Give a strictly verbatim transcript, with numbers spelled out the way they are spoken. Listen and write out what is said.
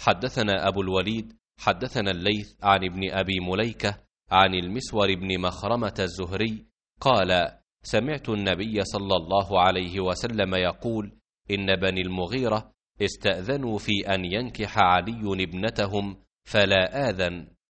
حدثنا أبو الوليد حدثنا الليث عن ابن أبي مليكة عن المسور بن مخرمة الزهري قال: سمعت النبي صلى الله عليه وسلم يقول: إن بني المغيرة استأذنوا في أن ينكح علي ابنتهم فلا آذن،